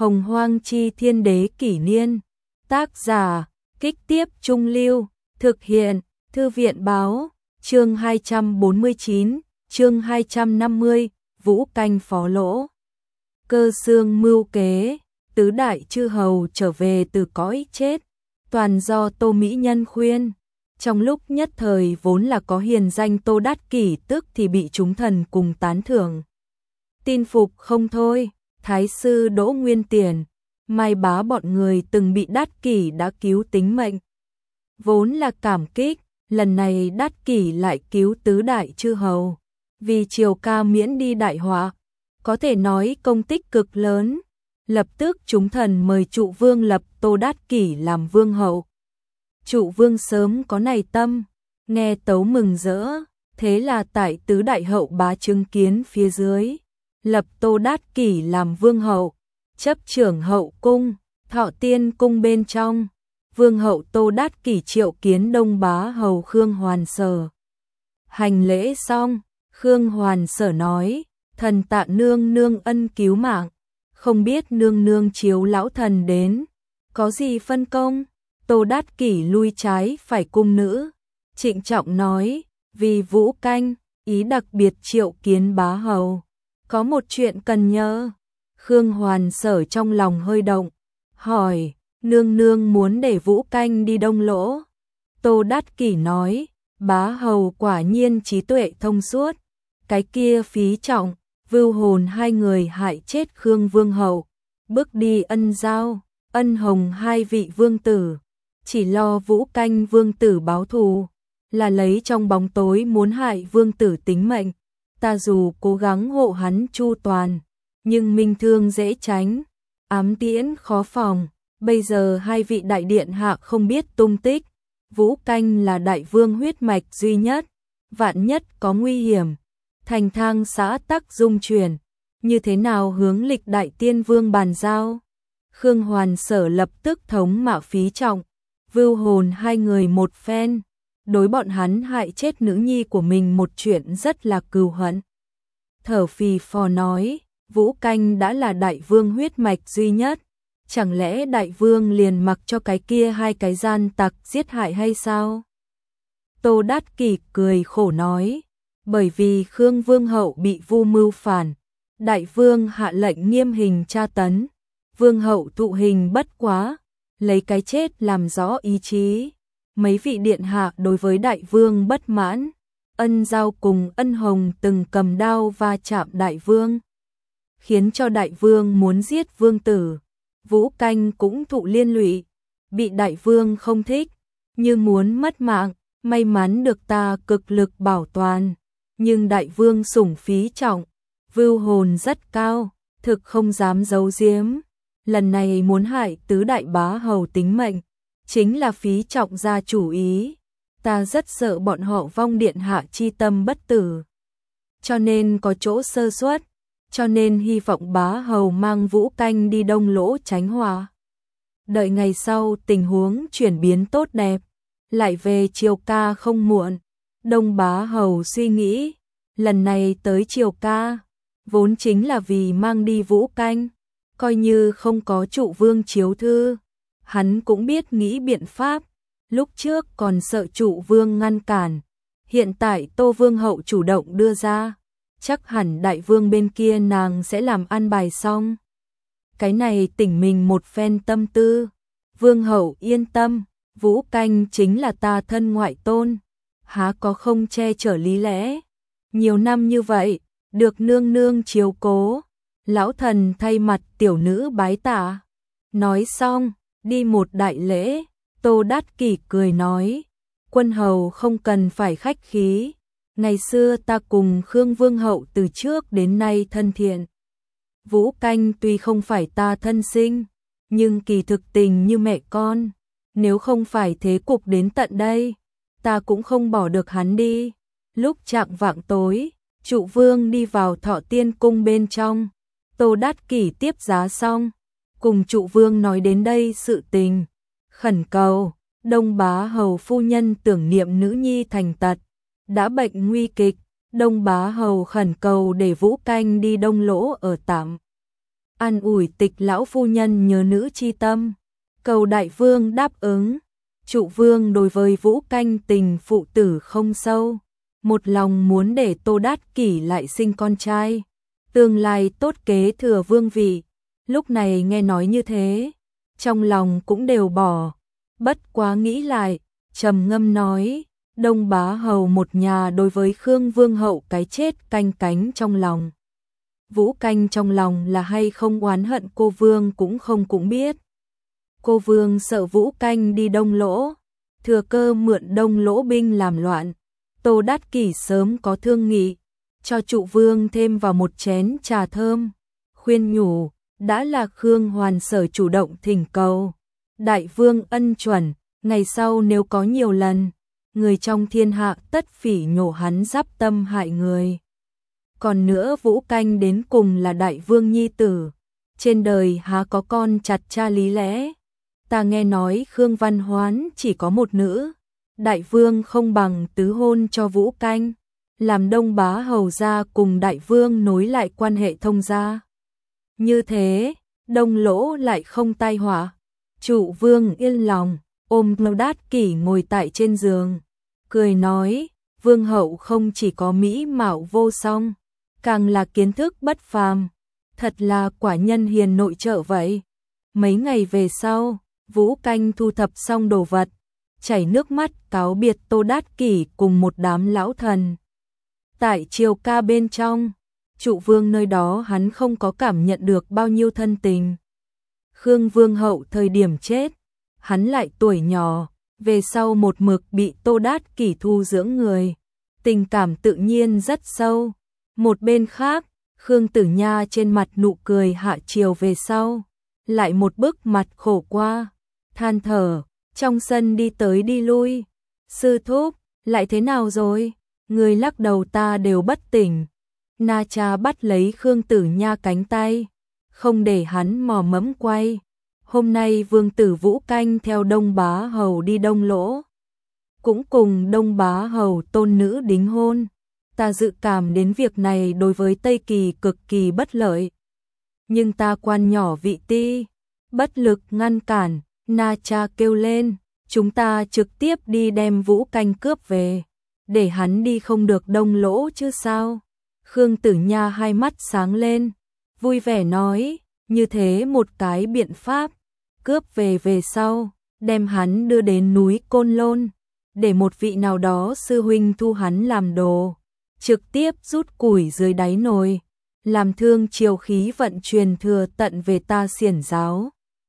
Hồng Hoang Chi Thiên Đế Kỷ Niên. Tác giả, Kích Tiếp Trung Lưu. Thực hiện, Thư viện Báo. Chương 249, chương 250, Vũ Canh phó lỗ. Cơ xương mưu kế, tứ đại chư hầu trở về từ cõi chết, toàn do Tô Mỹ Nhân khuyên. Trong lúc nhất thời vốn là có hiền danh Tô Đát Kỷ, tức thì bị chúng thần cùng tán thưởng. Tin phục không thôi, Thái sư Đỗ Nguyên Tiền, Mai Bá bọn người từng bị Đát Kỷ đã cứu tính mệnh. Vốn là cảm kích, lần này Đát Kỷ lại cứu tứ đại chư hầu, vì Triều ca miễn đi đại họa, có thể nói công tích cực lớn. Lập tức chúng thần mời Trụ Vương lập Tô Đát Kỷ làm vương hậu. Trụ Vương sớm có này tâm, nghe tấu mừng rỡ, thế là tại tứ đại hậu bá chứng kiến phía dưới, lập Tô Đát Kỷ làm vương hậu, chấp trưởng hậu cung, Thọ Tiên cung bên trong. Vương hậu Tô Đát Kỷ triệu kiến Đông bá hầu Khương Hoàn Sở. Hành lễ xong, Khương Hoàn Sở nói: thần tạ nương nương ân cứu mạng, không biết nương nương chiếu lão thần đến, có gì phân công? Tô Đát Kỷ lui trái phải cung nữ, trịnh trọng nói: vì Vũ Canh, ý đặc biệt triệu kiến bá hầu, có một chuyện cần nhờ. Khương Hoàn Sở trong lòng hơi động, hỏi: nương nương muốn để Vũ Canh đi Đông Lỗ? Tô Đát Kỷ nói: bá hầu quả nhiên trí tuệ thông suốt, cái kia Phí Trọng, Vưu Hồn hai người hại chết Khương vương hậu, bước đi Ân Giao, Ân Hồng hai vị vương tử, chỉ lo Vũ Canh vương tử báo thù, là lấy trong bóng tối muốn hại vương tử tính mệnh. Ta dù cố gắng hộ hắn chu toàn, nhưng minh thương dễ tránh, ám tiễn khó phòng. Bây giờ hai vị đại điện hạ không biết tung tích, Vũ Canh là đại vương huyết mạch duy nhất, vạn nhất có nguy hiểm, thành thang xã tắc dung chuyển, như thế nào hướng lịch đại tiên vương bàn giao? Khương Hoàn Sở lập tức thống mạ Phí Trọng, Vưu Hồn hai người một phen, đối bọn hắn hại chết nữ nhi của mình một chuyện rất là cừu hận. Thở phì phò nói: Vũ Canh đã là đại vương huyết mạch duy nhất, chẳng lẽ đại vương liền mặc cho cái kia hai cái gian tặc giết hại hay sao? Tô Đát Kỷ cười khổ nói: bởi vì Khương vương hậu bị vu mưu phản, đại vương hạ lệnh nghiêm hình tra tấn, vương hậu thụ hình bất quá, lấy cái chết làm rõ ý chí. Mấy vị điện hạ đối với đại vương bất mãn, Ân Giao cùng Ân Hồng từng cầm đao va chạm đại vương, khiến cho đại vương muốn giết vương tử. Vũ Canh cũng thụ liên lụy, bị đại vương không thích, như muốn mất mạng, may mắn được ta cực lực bảo toàn. Nhưng đại vương sủng Phí Trọng, Vưu Hồn rất cao, thực không dám giấu giếm. Lần này muốn hại tứ đại bá hầu tính mệnh, chính là Phí Trọng ra chủ ý. Ta rất sợ bọn họ vong điện hạ chi tâm bất tử, cho nên có chỗ sơ suất, cho nên hy vọng bá hầu mang Vũ Canh đi Đông Lỗ tránh họa. Đợi ngày sau tình huống chuyển biến tốt đẹp, lại về Triều ca không muộn. Đông bá hầu suy nghĩ, lần này tới Triều ca, vốn chính là vì mang đi Vũ Canh, coi như không có Trụ Vương chiếu thư, hắn cũng biết nghĩ biện pháp. Lúc trước còn sợ Trụ Vương ngăn cản, hiện tại Tô Vương hậu chủ động đưa ra, chắc hẳn đại vương bên kia nàng sẽ làm an bài xong. Cái này tỉnh mình một phen tâm tư. Vương hậu yên tâm, Vũ Canh chính là ta thân ngoại tôn, há có không che chở lý lẽ. Nhiều năm như vậy, được nương nương chiếu cố, lão thần thay mặt tiểu nữ bái tạ. Nói xong, đi một đại lễ. Tô Đát Kỷ cười nói: quân hầu không cần phải khách khí, ngày xưa ta cùng Khương vương hậu từ trước đến nay thân thiện. Vũ Canh tuy không phải ta thân sinh, nhưng kỳ thực tình như mẹ con, nếu không phải thế cục đến tận đây, ta cũng không bỏ được hắn đi. Lúc chạng vạng tối, Trụ Vương đi vào Thọ Tiên cung bên trong, Tô Đát Kỷ tiếp giá xong, cùng Trụ Vương nói đến đây sự tình, khẩn cầu Đông bá hầu phu nhân tưởng niệm nữ nhi thành tật, đã bệnh nguy kịch. Đông bá hầu khẩn cầu để Vũ Canh đi Đông Lỗ ở tạm. an ủi Tịch lão phu nhân nhớ nữ chi tâm, cầu đại vương đáp ứng. Trụ vương đối với Vũ Canh tình phụ tử không sâu, một lòng muốn để Tô Đát Kỷ lại sinh con trai, tương lai tốt kế thừa vương vị. Lúc này nghe nói như thế, trong lòng cũng đều bỏ, bất quá nghĩ lại, trầm ngâm nói, Đông Bá Hầu một nhà đối với Khương Vương hậu cái chết canh cánh trong lòng. Vũ Canh trong lòng là hay không oán hận cô Vương cũng biết. Cô Vương sợ Vũ Canh đi Đông Lỗ, thừa cơ mượn Đông Lỗ binh làm loạn. Tô Đát Kỷ sớm có thương nghị, cho Trụ Vương thêm vào một chén trà thơm, khuyên nhủ, đã là Khương Hoàn Sở chủ động thỉnh cầu. Đại vương ân chuẩn, ngày sau nếu có nhiều lần, người trong thiên hạ tất phỉ nhổ hắn giáp tâm hại người. Còn nữa Vũ Canh đến cùng là đại vương nhi tử, trên đời há có con chặt cha lý lẽ. Ta nghe nói Khương Văn Hoán chỉ có một nữ, đại vương không bằng tứ hôn cho Vũ Canh, làm Đông Bá Hầu gia cùng đại vương nối lại quan hệ thông gia. Như thế, Đông Lỗ lại không tai họa. Trụ vương yên lòng, ôm Tô Đát Kỷ ngồi tại trên giường, cười nói, vương hậu không chỉ có mỹ mạo vô song, càng là kiến thức bất phàm, thật là quả nhân hiền nội trợ vậy. Mấy ngày về sau, Vũ Canh thu thập xong đồ vật, chảy nước mắt cáo biệt Tô Đát Kỷ cùng một đám lão thần. Tại triều ca bên trong, Trụ vương nơi đó hắn không có cảm nhận được bao nhiêu thân tình. Khương Vương hậu thời điểm chết, hắn lại tuổi nhỏ, về sau một mực bị Tô Đát Kỷ thu dưỡng người, tình cảm tự nhiên rất sâu. Một bên khác, Khương Tử Nha trên mặt nụ cười hạ triều về sau, lại một bức mặt khổ qua, than thở, trong sân đi tới đi lui. Sư thúc, lại thế nào rồi? Người lắc đầu ta đều bất tỉnh. Na Cha bắt lấy Khương Tử Nha cánh tay, không để hắn mò mẫm quay. Hôm nay vương tử Vũ Canh theo Đông Bá Hầu đi Đông Lỗ, cũng cùng Đông Bá Hầu tôn nữ đính hôn. Ta dự cảm đến việc này đối với Tây Kỳ cực kỳ bất lợi. Nhưng ta quan nhỏ vị ti, bất lực ngăn cản. Na Cha kêu lên, chúng ta trực tiếp đi đem Vũ Canh cướp về, để hắn đi không được Đông Lỗ chứ sao. Khương Tử Nha hai mắt sáng lên, vui vẻ nói, như thế một cái biện pháp, cướp về sau, đem hắn đưa đến núi Côn Lôn, để một vị nào đó sư huynh thu hắn làm đồ, trực tiếp rút củi dưới đáy nồi, làm thương triều khí vận truyền thừa tận về ta Xiển giáo.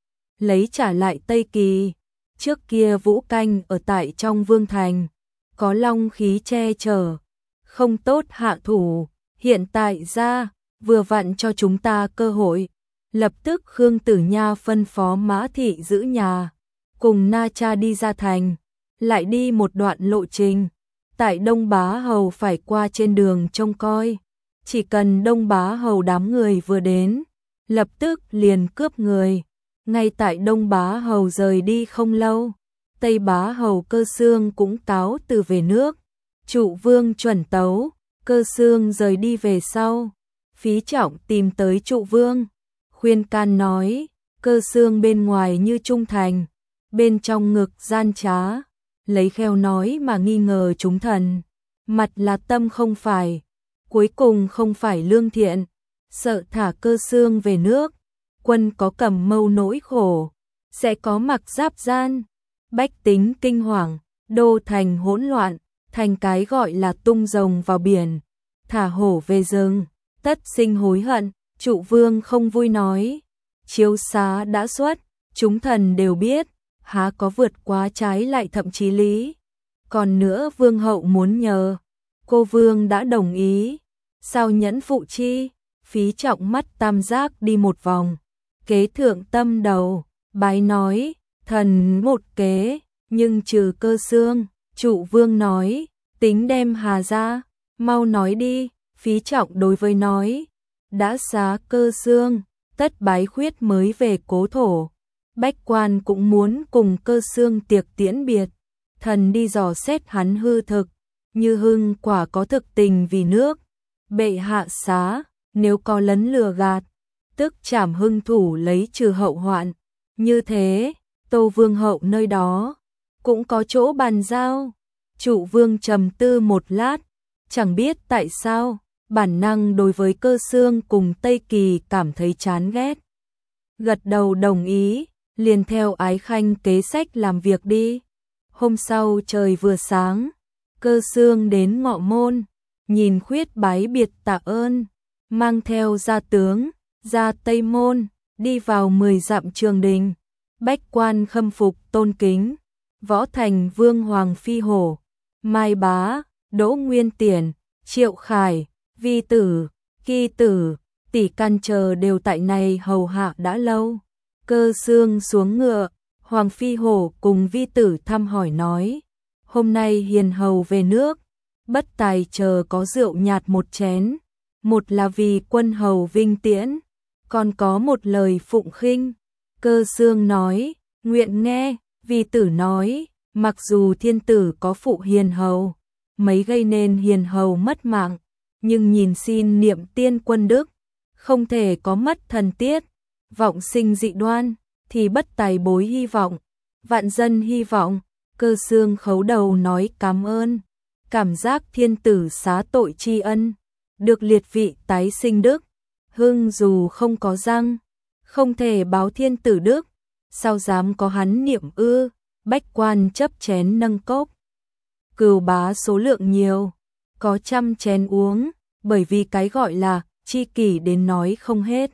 Lấy trả lại Tây Kỳ, trước kia Vũ Canh ở tại trong vương thành, có long khí che chở, không tốt hạ thủ, hiện tại ra, vừa vặn cho chúng ta cơ hội. Lập tức Khương Tử Nha phân phó Mã Thị giữ nhà, cùng Na Cha đi ra thành, lại đi một đoạn lộ trình. Tại Đông Bá Hầu phải qua trên đường trông coi, chỉ cần Đông Bá Hầu đám người vừa đến, lập tức liền cướp người. Ngay tại Đông Bá Hầu rời đi không lâu, Tây Bá Hầu Cơ Xương cũng cáo từ về nước. Trụ vương chuẩn tấu, Cơ Xương rời đi về sau, Phí Trọng tìm tới Trụ vương, khuyên can nói, Cơ Xương bên ngoài như trung thành, bên trong ngực gian trá, lấy kheo nói mà nghi ngờ chúng thần, mặt là tâm không phải, cuối cùng không phải lương thiện, sợ thả Cơ Xương về nước, quân có cầm mâu nỗi khổ, sẽ có mặc giáp gian, bách tính kinh hoàng, đô thành hỗn loạn, thành cái gọi là tung rồng vào biển, thả hổ về rừng, tất sinh hối hận. Trụ vương không vui nói, chiếu xá đã xuất, chúng thần đều biết, há có vượt quá trái lại thậm chí lý. Còn nữa vương hậu muốn nhờ, cô vương đã đồng ý, sao nhẫn phụ chi? Phí Trọng mắt tam giác đi một vòng, kế thượng tâm đầu, bái nói, thần một kế, nhưng trừ Cơ Xương. Trụ vương nói, tính đem Hà ra, mau nói đi. Phí Trọng đối với nói, đã xá Cơ Xương, tất bái khuyết mới về cố thổ. Bách quan cũng muốn cùng Cơ Xương tiệc tiễn biệt, thần đi dò xét hắn hư thực, như hưng quả có thực tình vì nước, bệ hạ xá, nếu có lấn lừa gạt, tức trảm hưng thủ lấy trừ hậu hoạn. Như thế, Tô Vương hậu nơi đó cũng có chỗ bàn giao. Trụ Vương trầm tư một lát, chẳng biết tại sao, bản năng đối với Cơ Xương cùng Tây Kỳ cảm thấy chán ghét. Gật đầu đồng ý, liền theo Ái Khanh kế sách làm việc đi. Hôm sau trời vừa sáng, Cơ Xương đến Ngọ Môn, nhìn Khuyết bái biệt tạ ơn, mang theo gia tướng, ra Tây Môn, đi vào 10 dặm trường đình. Bách quan khâm phục tôn kính, Võ Thành Vương Hoàng Phi Hổ, Mai Bá, Đỗ Nguyên Tiển, Triệu Khải, Vi Tử, Kỳ Tử, Tỷ Căn chờ đều tại này hầu hạ đã lâu. Cơ Xương xuống ngựa, Hoàng Phi Hổ cùng Vi Tử thăm hỏi nói, hôm nay hiền hầu về nước, bất tài chờ có rượu nhạt một chén, một là vì quân hầu vinh tiễn, còn có một lời phụng khinh. Cơ Xương nói, nguyện nghe. Vi Tử nói, mặc dù thiên tử có phụ hiền hầu, mấy gây nên hiền hầu mất mạng, nhưng nhìn xin niệm tiên quân đức, không thể có mất thần tiết, vọng sinh dị đoan, thì bất tài bối hy vọng, vạn dân hy vọng. Cơ Xương khấu đầu nói cảm ơn, cảm giác thiên tử xá tội tri ân, được liệt vị tái sinh đức, hưng dù không có răng, không thể báo thiên tử đức, sao dám có hắn niệm ư. Bách quan chấp chén nâng cốc, cừu bá số lượng nhiều, có 100 chén uống, bởi vì cái gọi là chi kỷ đến nói không hết.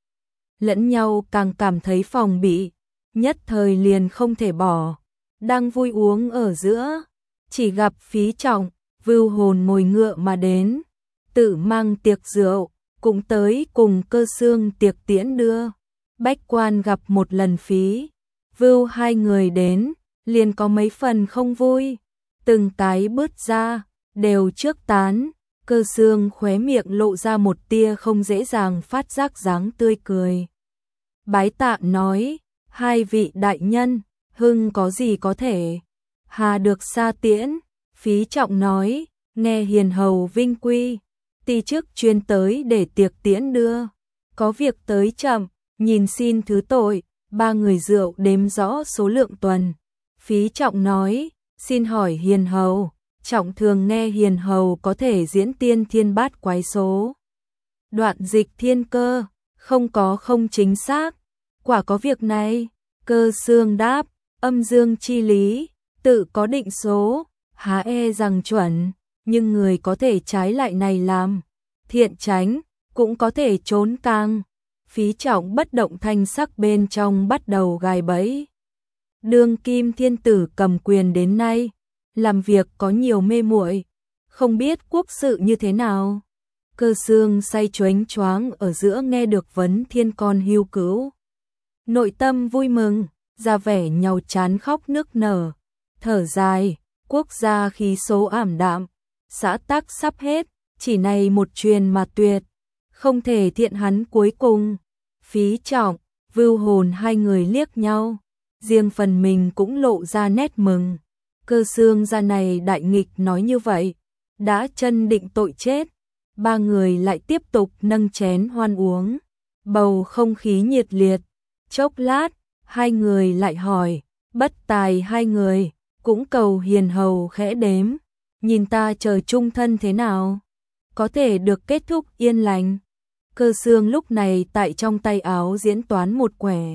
Lẫn nhau càng cảm thấy phòng bị, nhất thời liền không thể bỏ. Đang vui uống ở giữa, chỉ gặp Phí Trọng, Vưu Hồn ngồi ngựa mà đến, tự mang tiệc rượu, cũng tới cùng Cơ Xương tiệc tiễn đưa. Bách quan gặp một lần Phí, Vưu hai người đến, liền có mấy phần không vui, từng cái bứt ra, đều trước tán. Cơ Xương khóe miệng lộ ra một tia không dễ dàng phát giác dáng tươi cười. Bái tạ nói, hai vị đại nhân, hưng có gì có thể, hà được xa tiễn. Phí Trọng nói, nghe hiền hầu vinh quy, ti chức chuyên tới để tiệc tiễn đưa, có việc tới chậm, nhìn xin thứ tội. Ba người rượu đếm rõ số lượng tuần. Phí Trọng nói, xin hỏi hiền hầu, Trọng thường nghe hiền hầu có thể diễn tiên thiên bát quái số, đoạn dịch thiên cơ, không có không chính xác, quả có việc này. Cơ Xương đáp, âm dương chi lý, tự có định số, há e rằng chuẩn, nhưng người có thể trái lại này làm thiện tránh, cũng có thể trốn càng. Phí Trọng bất động thanh sắc bên trong bắt đầu gài bẫy. Đương kim thiên tử cầm quyền đến nay, làm việc có nhiều mê muội, không biết quốc sự như thế nào. Cơ Xương say choáng choáng ở giữa nghe được vấn thiên con hiu cứu, nội tâm vui mừng, ra vẻ nhàu chán khóc nức nở, thở dài, quốc gia khí số ảm đạm, xã tắc sắp hết, chỉ này một truyền mà tuyệt, không thể thiện hắn cuối cùng. Phí Trọng, Vưu Hồn hai người liếc nhau, riêng phần mình cũng lộ ra nét mừng. Cơ Xương ra này đại nghịch nói như vậy, đã chân định tội chết. Ba người lại tiếp tục nâng chén hoan uống, bầu không khí nhiệt liệt. Chốc lát, hai người lại hỏi, bất tài hai người, cũng cầu hiền hầu khẽ đếm, nhìn ta chờ chung thân thế nào, có thể được kết thúc yên lành. Cơ Xương lúc này tại trong tay áo diễn toán một quẻ,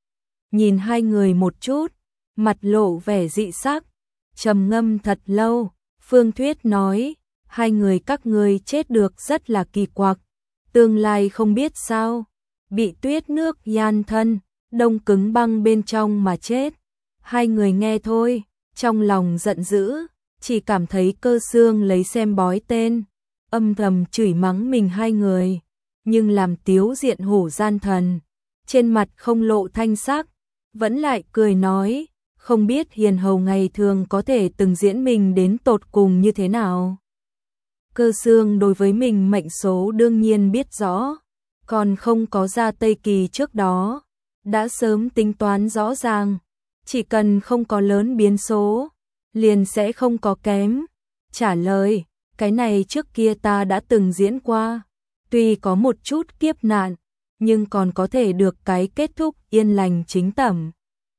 nhìn hai người một chút, mặt lộ vẻ dị sắc, trầm ngâm thật lâu. Phương Thuyết nói, hai người các ngươi chết được rất là kỳ quặc, tương lai không biết sao, bị tuyết nước yan thân, đông cứng băng bên trong mà chết. Hai người nghe thôi, trong lòng giận dữ, chỉ cảm thấy Cơ Xương lấy xem bói tên, âm thầm chửi mắng mình hai người, nhưng làm tiếu diện hổ gian thần, trên mặt không lộ thanh sắc, vẫn lại cười nói, không biết hiền hầu ngày thường có thể từng diễn mình đến tột cùng như thế nào. Cơ Xương đối với mình mệnh số đương nhiên biết rõ, còn không có ra Tây Kỳ trước đó, đã sớm tính toán rõ ràng, chỉ cần không có lớn biến số, liền sẽ không có kém. Trả lời, cái này trước kia ta đã từng diễn qua, tuy có một chút kiếp nạn, nhưng còn có thể được cái kết thúc yên lành chính tẩm.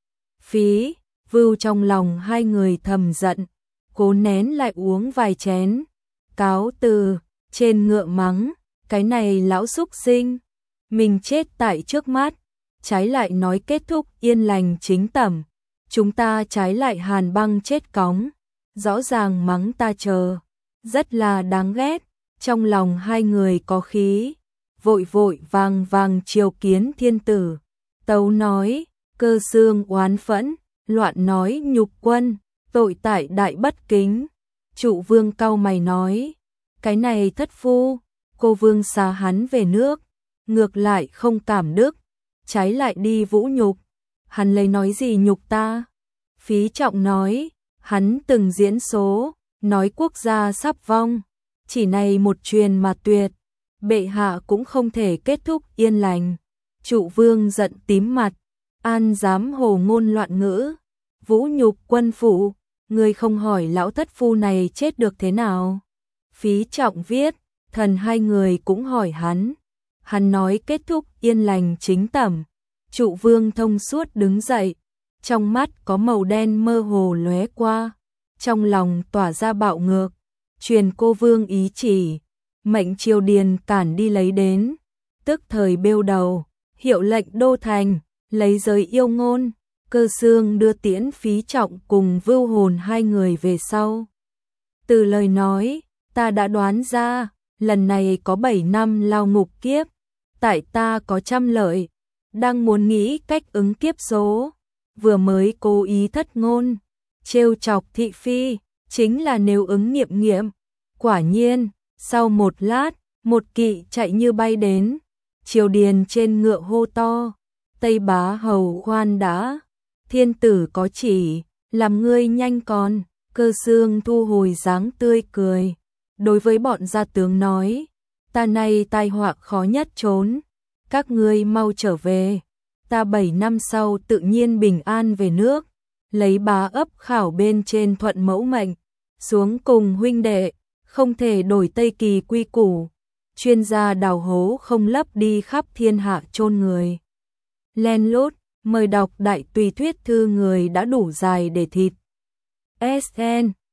Phí, Vưu trong lòng hai người thầm giận, cố nén lại uống vài chén, cáo từ, trên ngựa mắng, cái này lão súc sinh, mình chết tại trước mắt, trái lại nói kết thúc yên lành chính tẩm, chúng ta trái lại hàn băng chết cóng, rõ ràng mắng ta chờ, rất là đáng ghét, trong lòng hai người có khí, vội vội vàng vàng triều kiến thiên tử, tấu nói, Cơ Xương oán phẫn, loạn nói nhục quân, tội tại đại bất kính, Trụ Vương cau mày nói, cái này thất phu, cô Vương xá hắn về nước, ngược lại không cảm đức, trái lại đi vũ nhục, hắn lấy nói gì nhục ta? Phí Trọng nói, hắn từng diễn số, nói quốc gia sắp vong, chỉ này một truyền mà tuyệt, bệ hạ cũng không thể kết thúc yên lành. Trụ Vương giận tím mặt, an dám hồ ngôn loạn ngữ, vũ nhục quân phủ, người không hỏi lão thất phu này chết được thế nào? Phí Trọng viết, thần hai người cũng hỏi hắn nói kết thúc yên lành chính tẩm. Trụ Vương thông suốt đứng dậy, trong mắt có màu đen mơ hồ lóe qua, trong lòng tỏa ra bạo ngược, truyền cô Vương ý chỉ, mệnh triều điền cản đi lấy đến, tức thời bêu đầu, hiệu lệnh đô thành, lấy giới yêu ngôn, Cơ Xương đưa tiễn Phí Trọng cùng Vưu Hồn hai người về sau. Từ lời nói, ta đã đoán ra, lần này có 7 năm lao ngục kiếp, tại ta có trăm lợi, đang muốn nghĩ cách ứng kiếp số, vừa mới cố ý thất ngôn, trêu chọc thị phi, chính là nếu ứng nghiệm, quả nhiên, sau một lát, một kỵ chạy như bay đến, triều điền trên ngựa hô to, Tây Bá Hầu khoan đã, thiên tử có chỉ, làm ngươi nhanh còn, Cơ Xương thu hồi dáng tươi cười, đối với bọn gia tướng nói, ta nay tai họa khó nhất trốn, các ngươi mau trở về, ta 7 năm sau tự nhiên bình an về nước, lấy bá ấp khảo bên trên thuận mẫu mệnh, xuống cùng huynh đệ, không thể đổi Tây Kỳ quy củ, chuyên gia đào hố không lấp đi khắp thiên hạ chôn người. Len lút, mời đọc đại tùy thuyết thư người đã đủ dài để thịt. SN